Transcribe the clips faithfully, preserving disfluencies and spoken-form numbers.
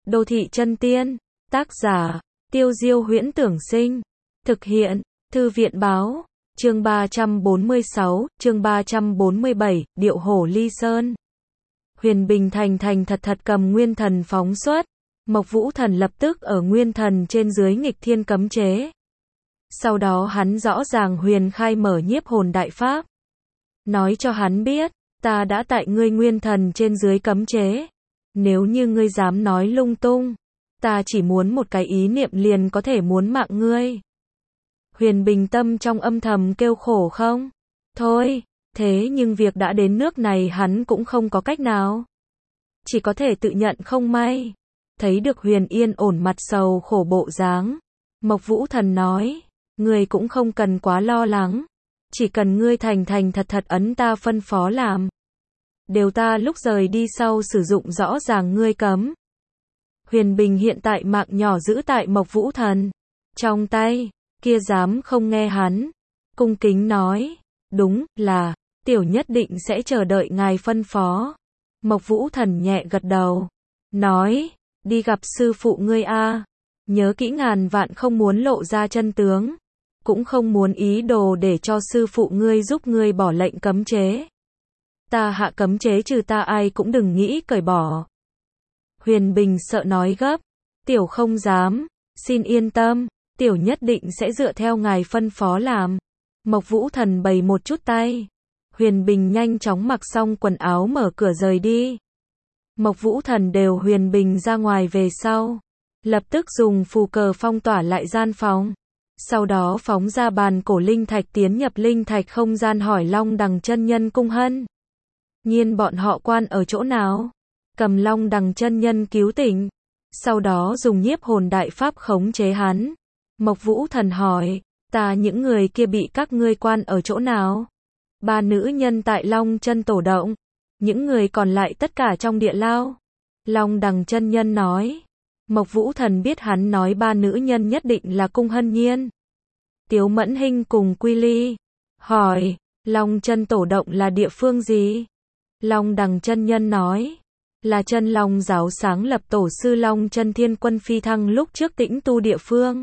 Đô thị chân tiên, tác giả, Tiêu Diêu Huyễn Tưởng Sinh, thực hiện, Thư viện Báo, chương ba trăm bốn mươi sáu, chương ba trăm bốn mươi bảy, Điệu Hổ Ly Sơn. Huyền Bình thành thành thật thật cầm Nguyên Thần phóng xuất, Mộc Vũ Thần lập tức ở Nguyên Thần trên dưới nghịch thiên cấm chế. Sau đó hắn rõ ràng huyền khai mở nhiếp hồn đại pháp. Nói cho hắn biết, ta đã tại ngươi Nguyên Thần trên dưới cấm chế. Nếu như ngươi dám nói lung tung, ta chỉ muốn một cái ý niệm liền có thể muốn mạng ngươi. Huyền Bình tâm trong âm thầm kêu khổ không? Thôi, thế nhưng việc đã đến nước này hắn cũng không có cách nào. Chỉ có thể tự nhận không may. Thấy được Huyền yên ổn mặt sầu khổ bộ dáng, Mộc Vũ Thần nói, ngươi cũng không cần quá lo lắng. Chỉ cần ngươi thành thành thật thật ấn ta phân phó làm. Đều ta lúc rời đi sau sử dụng rõ ràng ngươi cấm. Huyền Bình hiện tại mạng nhỏ giữ tại Mộc Vũ Thần trong tay, kia dám không nghe hắn. Cung kính nói, đúng là, tiểu nhất định sẽ chờ đợi ngài phân phó. Mộc Vũ Thần nhẹ gật đầu, nói, đi gặp sư phụ ngươi a, nhớ kỹ ngàn vạn không muốn lộ ra chân tướng, cũng không muốn ý đồ để cho sư phụ ngươi giúp ngươi bỏ lệnh cấm chế. Ta hạ cấm chế trừ ta ai cũng đừng nghĩ cởi bỏ. Huyền Bình sợ nói gấp, tiểu không dám, xin yên tâm, tiểu nhất định sẽ dựa theo ngài phân phó làm. Mộc Vũ Thần bày một chút tay. Huyền Bình nhanh chóng mặc xong quần áo mở cửa rời đi. Mộc Vũ Thần đều Huyền Bình ra ngoài về sau, lập tức dùng phù cờ phong tỏa lại gian phòng. Sau đó phóng ra bàn cổ linh thạch tiến nhập linh thạch không gian hỏi Long Đằng chân nhân cung hân. Nhiên bọn họ quan ở chỗ nào? Cầm Long Đằng chân nhân cứu tỉnh. Sau đó dùng nhiếp hồn đại pháp khống chế hắn. Mộc Vũ Thần hỏi, ta những người kia bị các ngươi quan ở chỗ nào? Ba nữ nhân tại Long Chân Tổ động. Những người còn lại tất cả trong địa lao. Long Đằng chân nhân nói. Mộc Vũ Thần biết hắn nói ba nữ nhân nhất định là Cung Hân Nhiên, Tiếu Mẫn Hinh cùng Quy Ly. Hỏi, Long Chân Tổ động là địa phương gì? Long Đằng chân nhân nói, là Chân Long giáo sáng lập tổ sư Long Chân Thiên Quân phi thăng lúc trước tĩnh tu địa phương.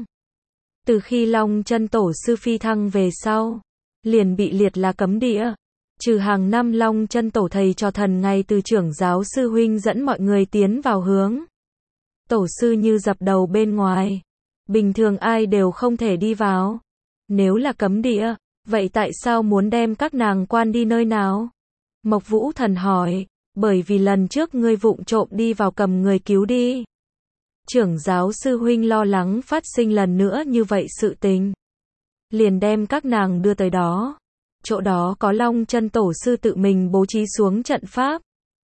Từ khi Long Chân tổ sư phi thăng về sau, liền bị liệt là cấm địa. Trừ hàng năm Long Chân tổ thầy trò thần ngày từ trưởng giáo sư huynh dẫn mọi người tiến vào hướng tổ sư như dập đầu bên ngoài. Bình thường ai đều không thể đi vào. Nếu là cấm địa, vậy tại sao muốn đem các nàng quan đi nơi nào? Mộc Vũ Thần hỏi, bởi vì lần trước ngươi vụng trộm đi vào cầm người cứu đi. Trưởng giáo sư huynh lo lắng phát sinh lần nữa như vậy sự tình, liền đem các nàng đưa tới đó. Chỗ đó có Long Chân tổ sư tự mình bố trí xuống trận pháp.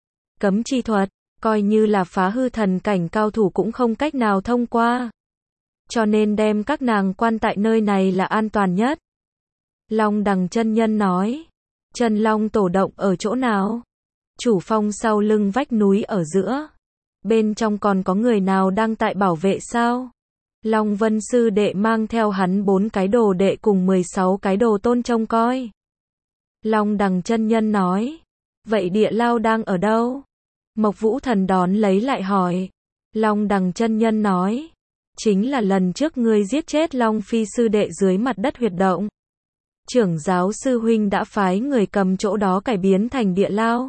Cấm chi thuật, coi như là phá hư thần cảnh cao thủ cũng không cách nào thông qua. Cho nên đem các nàng quan tại nơi này là an toàn nhất. Long Đằng chân nhân nói, Chân Long tổ động ở chỗ nào? Chủ phong sau lưng vách núi ở giữa. Bên trong còn có người nào đang tại bảo vệ sao? Long Vân sư đệ mang theo hắn bốn cái đồ đệ cùng mười sáu cái đồ tôn trông coi. Long Đằng chân nhân nói, vậy địa lao đang ở đâu? Mộc Vũ Thần đón lấy lại hỏi. Long Đằng chân nhân nói, chính là lần trước ngươi giết chết Long Phi sư đệ dưới mặt đất huyệt động. Trưởng giáo sư huynh đã phái người cầm chỗ đó cải biến thành địa lao.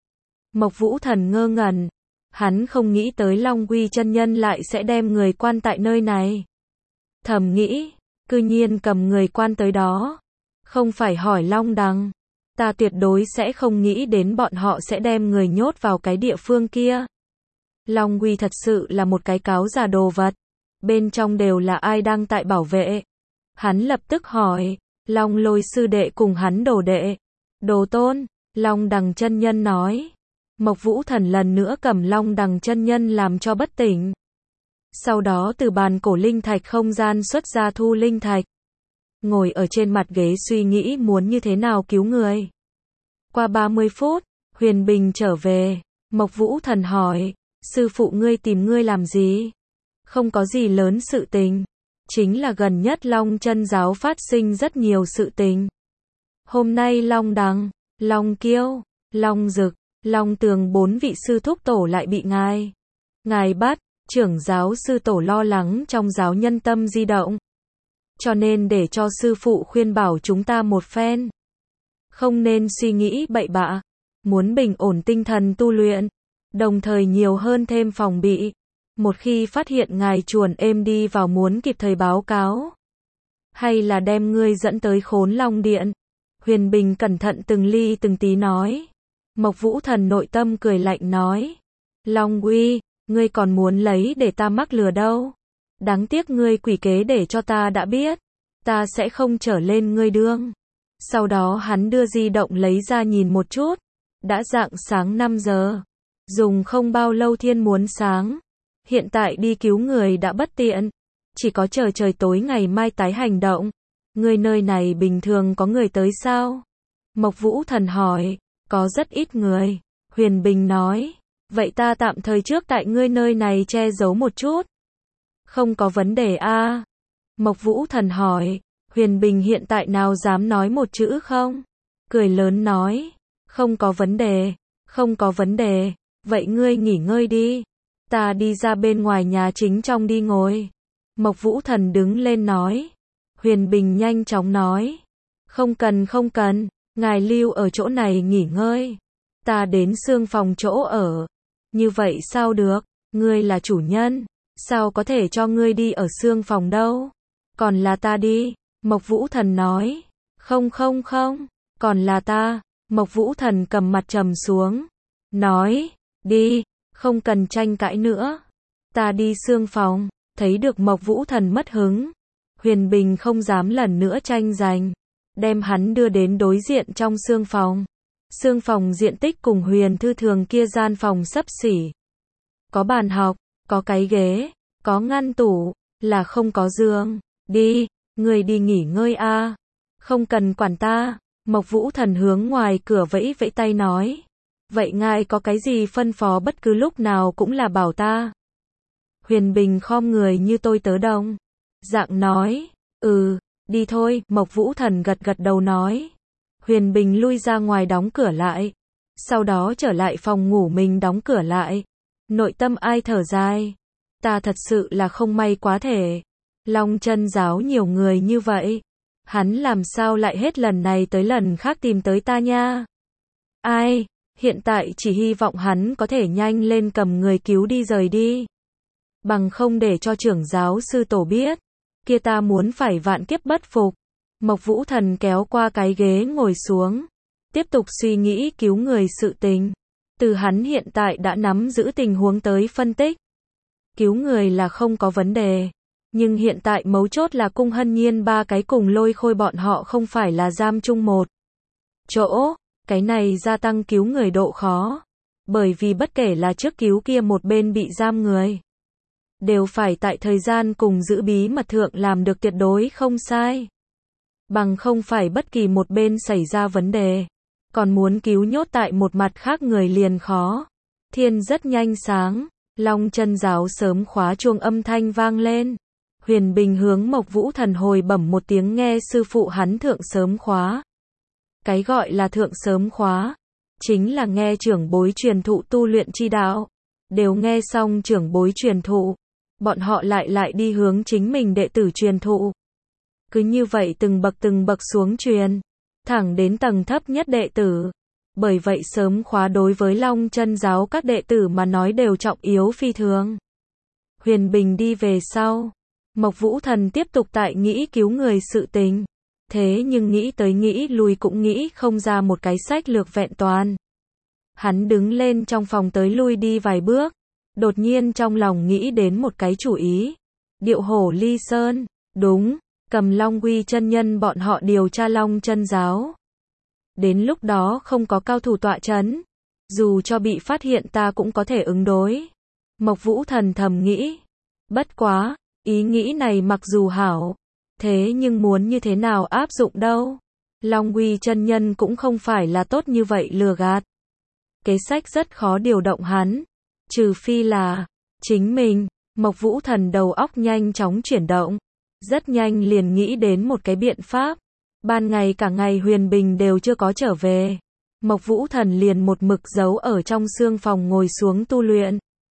Mộc Vũ Thần ngơ ngẩn, hắn không nghĩ tới Long Quy chân nhân lại sẽ đem người quan tại nơi này. Thầm nghĩ, cư nhiên cầm người quan tới đó. Không phải hỏi Long Đằng, ta tuyệt đối sẽ không nghĩ đến bọn họ sẽ đem người nhốt vào cái địa phương kia. Long Quy thật sự là một cái cáo già đồ vật. Bên trong đều là ai đang tại bảo vệ? Hắn lập tức hỏi, Long Lôi sư đệ cùng hắn đồ đệ, đồ tôn. Long Đằng chân nhân nói. Mộc Vũ Thần lần nữa cầm Long Đằng chân nhân làm cho bất tỉnh. Sau đó từ bàn cổ linh thạch không gian xuất ra thu linh thạch. Ngồi ở trên mặt ghế suy nghĩ muốn như thế nào cứu người. Qua ba mươi phút, Huyền Bình trở về. Mộc Vũ Thần hỏi, sư phụ ngươi tìm ngươi làm gì? Không có gì lớn sự tình. Chính là gần nhất Long Chân giáo phát sinh rất nhiều sự tình. Hôm nay Long Đằng, Long Kiêu, Long Dực, Long Tường bốn vị sư thúc tổ lại bị ngài ngài bắt. Trưởng giáo sư tổ lo lắng trong giáo nhân tâm di động. Cho nên để cho sư phụ khuyên bảo chúng ta một phen. Không nên suy nghĩ bậy bạ. Muốn bình ổn tinh thần tu luyện. Đồng thời nhiều hơn thêm phòng bị. Một khi phát hiện ngài chuồn êm đi vào muốn kịp thời báo cáo. Hay là đem ngươi dẫn tới Khốn Long Điện. Huyền Bình cẩn thận từng ly từng tí nói. Mộc Vũ Thần nội tâm cười lạnh nói. Long Uy, ngươi còn muốn lấy để ta mắc lừa đâu. Đáng tiếc ngươi quỷ kế để cho ta đã biết. Ta sẽ không trở lên ngươi đương. Sau đó hắn đưa di động lấy ra nhìn một chút. Đã rạng sáng năm giờ. Dùng không bao lâu thiên muốn sáng. Hiện tại đi cứu người đã bất tiện. Chỉ có chờ trời tối ngày mai tái hành động. Ngươi nơi này bình thường có người tới sao? Mộc Vũ Thần hỏi. Có rất ít người. Huyền Bình nói. Vậy ta tạm thời trước tại ngươi nơi này che giấu một chút. Không có vấn đề a. À? Mộc Vũ Thần hỏi. Huyền Bình hiện tại nào dám nói một chữ không? Cười lớn nói. Không có vấn đề. Không có vấn đề. Vậy ngươi nghỉ ngơi đi. Ta đi ra bên ngoài nhà chính trong đi ngồi. Mộc Vũ Thần đứng lên nói. Huyền Bình nhanh chóng nói. Không cần không cần. Ngài lưu ở chỗ này nghỉ ngơi. Ta đến xương phòng chỗ ở. Như vậy sao được? Ngươi là chủ nhân. Sao có thể cho ngươi đi ở xương phòng đâu? Còn là ta đi. Mộc Vũ Thần nói. Không không không. Còn là ta. Mộc Vũ Thần cầm mặt trầm xuống. Nói. Đi. Không cần tranh cãi nữa. Ta đi xương phòng. Thấy được Mộc Vũ Thần mất hứng. Huyền Bình không dám lần nữa tranh giành. Đem hắn đưa đến đối diện trong xương phòng. Xương phòng diện tích cùng Huyền Thư Thường kia gian phòng xấp xỉ. Có bàn học, có cái ghế, có ngăn tủ, là không có giường. Đi, người đi nghỉ ngơi a. À. Không cần quản ta. Mộc Vũ Thần hướng ngoài cửa vẫy vẫy tay nói. Vậy ngài có cái gì phân phó bất cứ lúc nào cũng là bảo ta. Huyền Bình khom người như tôi tớ đồng. Dạng nói. Ừ, đi thôi. Mộc Vũ Thần gật gật đầu nói. Huyền Bình lui ra ngoài đóng cửa lại. Sau đó trở lại phòng ngủ mình đóng cửa lại. Nội tâm ai thở dài. Ta thật sự là không may quá thể. Long Chân giáo nhiều người như vậy. Hắn làm sao lại hết lần này tới lần khác tìm tới ta nha. Ai, hiện tại chỉ hy vọng hắn có thể nhanh lên cầm người cứu đi rời đi. Bằng không để cho trưởng giáo sư tổ biết. Kia ta muốn phải vạn kiếp bất phục. Mộc Vũ Thần kéo qua cái ghế ngồi xuống. Tiếp tục suy nghĩ cứu người sự tình. Từ hắn hiện tại đã nắm giữ tình huống tới phân tích. Cứu người là không có vấn đề. Nhưng hiện tại mấu chốt là Cung Hân Nhiên ba cái cùng Lôi Khôi bọn họ không phải là giam chung một chỗ. Cái này gia tăng cứu người độ khó. Bởi vì bất kể là trước cứu kia một bên bị giam người. Đều phải tại thời gian cùng giữ bí mật thượng làm được tuyệt đối không sai. Bằng không phải bất kỳ một bên xảy ra vấn đề. Còn muốn cứu nhốt tại một mặt khác người liền khó. Thiên rất nhanh sáng. Long Chân giáo sớm khóa chuông âm thanh vang lên. Huyền Bình hướng Mộc Vũ Thần hồi bẩm một tiếng nghe sư phụ hắn thượng sớm khóa. Cái gọi là thượng sớm khóa. Chính là nghe trưởng bối truyền thụ tu luyện chi đạo. Đều nghe xong trưởng bối truyền thụ. Bọn họ lại lại đi hướng chính mình đệ tử truyền thụ. Cứ như vậy từng bậc từng bậc xuống truyền. Thẳng đến tầng thấp nhất đệ tử. Bởi vậy sớm khóa đối với Long Chân giáo các đệ tử mà nói đều trọng yếu phi thường. Huyền Bình đi về sau. Mộc Vũ Thần tiếp tục tại nghĩ cứu người sự tình. Thế nhưng nghĩ tới nghĩ lui cũng nghĩ không ra một cái sách lược vẹn toàn. Hắn đứng lên trong phòng tới lui đi vài bước. Đột nhiên trong lòng nghĩ đến một cái chủ ý. Điệu hổ ly sơn. Đúng, cầm Long Uy chân nhân bọn họ điều tra Long Chân giáo. Đến lúc đó không có cao thủ tọa chấn. Dù cho bị phát hiện ta cũng có thể ứng đối. Mộc Vũ Thần thầm nghĩ. Bất quá, ý nghĩ này mặc dù hảo. Thế nhưng muốn như thế nào áp dụng đâu. Long Uy chân nhân cũng không phải là tốt như vậy lừa gạt. Kế sách rất khó điều động hắn. Trừ phi là chính mình. Mộc Vũ Thần đầu óc nhanh chóng chuyển động. Rất nhanh liền nghĩ đến một cái biện pháp. Ban ngày cả ngày Huyền Bình đều chưa có trở về. Mộc Vũ Thần liền một mực giấu ở trong xương phòng ngồi xuống tu luyện.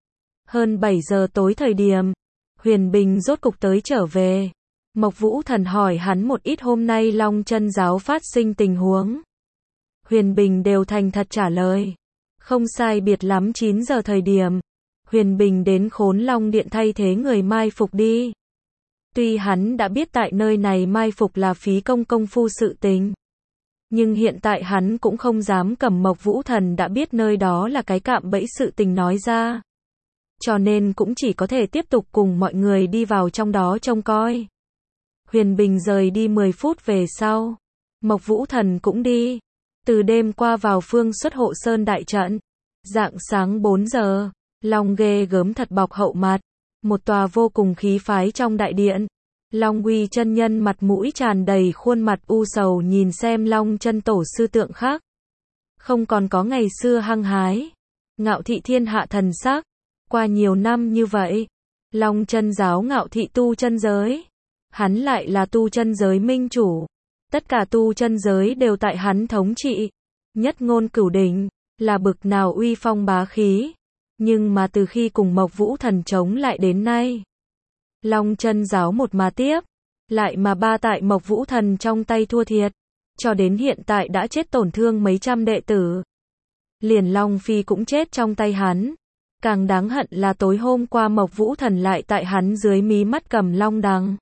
Hơn bảy giờ tối thời điểm, Huyền Bình rốt cục tới trở về. Mộc Vũ Thần hỏi hắn một ít hôm nay Long Chân giáo phát sinh tình huống. Huyền Bình đều thành thật trả lời. Không sai biệt lắm chín giờ thời điểm, Huyền Bình đến Khốn Long Điện thay thế người mai phục đi. Tuy hắn đã biết tại nơi này mai phục là phí công công phu sự tình, nhưng hiện tại hắn cũng không dám cầm Mộc Vũ Thần đã biết nơi đó là cái cạm bẫy sự tình nói ra. Cho nên cũng chỉ có thể tiếp tục cùng mọi người đi vào trong đó trông coi. Huyền Bình rời đi mười phút về sau, Mộc Vũ Thần cũng đi. Từ đêm qua vào phương xuất hộ sơn đại trận. Rạng sáng bốn giờ, Long ghê gớm thật bọc hậu mặt. Một tòa vô cùng khí phái trong đại điện. Long Uy chân nhân mặt mũi tràn đầy khuôn mặt u sầu nhìn xem Long chân tổ sư tượng khác. Không còn có ngày xưa hăng hái, ngạo thị thiên hạ thần sắc. Qua nhiều năm như vậy, Long chân giáo ngạo thị tu chân giới. Hắn lại là tu chân giới minh chủ. Tất cả tu chân giới đều tại hắn thống trị. Nhất ngôn cửu đỉnh, là bực nào uy phong bá khí. Nhưng mà từ khi cùng Mộc Vũ Thần chống lại đến nay, Long chân giáo một mà tiếp, lại mà ba tại Mộc Vũ Thần trong tay thua thiệt, cho đến hiện tại đã chết tổn thương mấy trăm đệ tử. Liền Long Phi cũng chết trong tay hắn. Càng đáng hận là tối hôm qua Mộc Vũ Thần lại tại hắn dưới mí mắt cầm Long Đằng,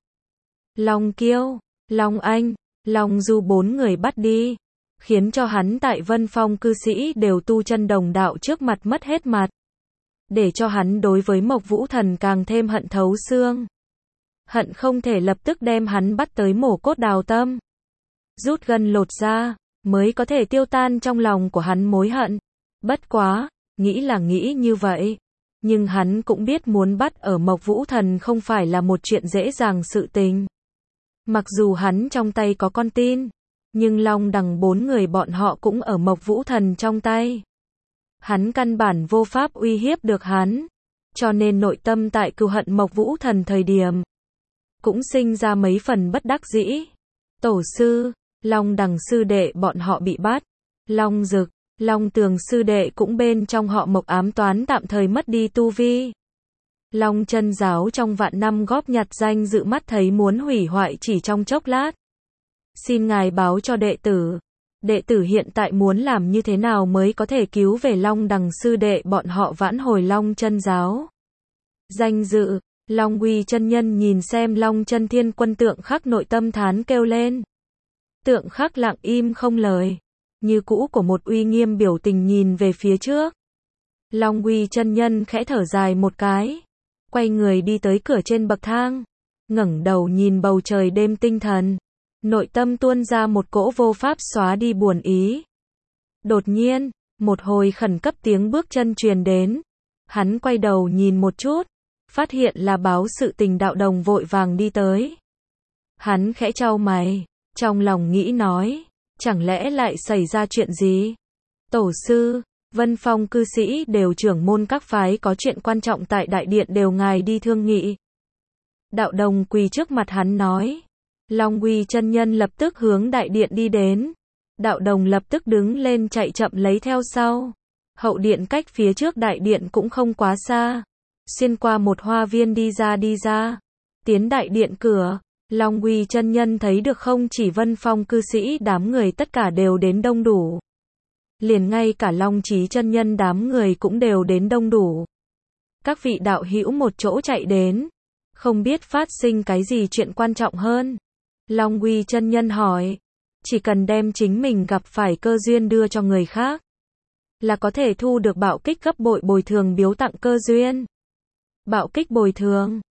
Long Kiêu, Long Anh, Long Du bốn người bắt đi, khiến cho hắn tại Vân Phong cư sĩ đều tu chân đồng đạo trước mặt mất hết mặt. Để cho hắn đối với Mộc Vũ Thần càng thêm hận thấu xương. Hận không thể lập tức đem hắn bắt tới mổ cốt đào tâm. Rút gân lột da, mới có thể tiêu tan trong lòng của hắn mối hận. Bất quá, nghĩ là nghĩ như vậy. Nhưng hắn cũng biết muốn bắt ở Mộc Vũ Thần không phải là một chuyện dễ dàng sự tình. Mặc dù hắn trong tay có con tin, nhưng Long Đằng bốn người bọn họ cũng ở Mộc Vũ Thần trong tay. Hắn căn bản vô pháp uy hiếp được hắn, cho nên nội tâm tại cừu hận Mộc Vũ Thần thời điểm, cũng sinh ra mấy phần bất đắc dĩ. Tổ sư, Long Đằng sư đệ bọn họ bị bắt, Long Dực, Long Tường sư đệ cũng bên trong họ Mộc ám toán tạm thời mất đi tu vi. Long chân giáo trong vạn năm góp nhặt danh dự mắt thấy muốn hủy hoại chỉ trong chốc lát. Xin ngài báo cho đệ tử. Đệ tử hiện tại muốn làm như thế nào mới có thể cứu về Long Đằng sư đệ bọn họ vãn hồi Long chân giáo. Danh dự, Long Uy chân nhân nhìn xem Long chân thiên quân tượng khắc nội tâm thán kêu lên. Tượng khắc lặng im không lời, như cũ của một uy nghiêm biểu tình nhìn về phía trước. Long Uy chân nhân khẽ thở dài một cái, quay người đi tới cửa trên bậc thang, ngẩng đầu nhìn bầu trời đêm tinh thần. Nội tâm tuôn ra một cỗ vô pháp xóa đi buồn ý. Đột nhiên, một hồi khẩn cấp tiếng bước chân truyền đến. Hắn quay đầu nhìn một chút, phát hiện là báo sự tình đạo đồng vội vàng đi tới. Hắn khẽ chau mày, trong lòng nghĩ nói, chẳng lẽ lại xảy ra chuyện gì? Tổ sư, Vân Phong cư sĩ đều trưởng môn các phái có chuyện quan trọng tại đại điện đều ngài đi thương nghị. Đạo đồng quỳ trước mặt hắn nói. Long Uy chân nhân lập tức hướng đại điện đi đến. Đạo đồng lập tức đứng lên chạy chậm lấy theo sau. Hậu điện cách phía trước đại điện cũng không quá xa. Xuyên qua một hoa viên đi ra đi ra. Tiến đại điện cửa, Long Uy chân nhân thấy được không chỉ Vân Phong cư sĩ đám người tất cả đều đến đông đủ. Liền ngay cả Long Chí chân nhân đám người cũng đều đến đông đủ. Các vị đạo hữu một chỗ chạy đến. Không biết phát sinh cái gì chuyện quan trọng hơn. Long Uy chân nhân hỏi, chỉ cần đem chính mình gặp phải cơ duyên đưa cho người khác, là có thể thu được bạo kích gấp bội bồi thường biếu tặng cơ duyên. Bạo kích bồi thường,